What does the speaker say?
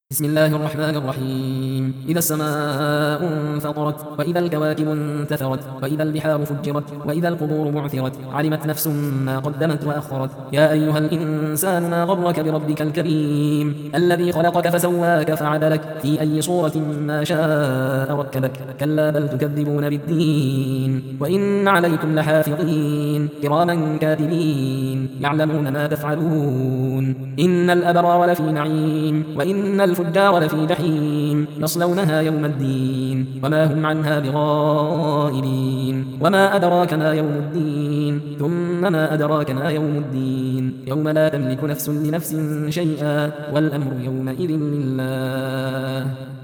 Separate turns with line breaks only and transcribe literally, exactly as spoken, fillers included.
بسم الله الرحمن الرحيم. إذا السماء انفطرت وإذا الكواكب انتثرت وإذا البحار فجرت وإذا القبور بعثرت علمت نفس ما قدمت وأخرت. يا أيها الإنسان ما غرك بربك الكريم الذي خلقك فسواك فعدلك في أي صورة ما شاء ركبك. كلا بل تكذبون بالدين وإن عليكم لحافظين كراما كاتبين يعلمون ما تفعلون. إن الأبرار لفي نعيم وإن الفجار لفي جحيم يصلونها يوم الدين وما هم عنها بغائبين. وما أدراك ما يوم الدين ثم ما أدراك ما يوم الدين يوم لا تملك نفس لنفس شيئا والأمر يومئذ لله.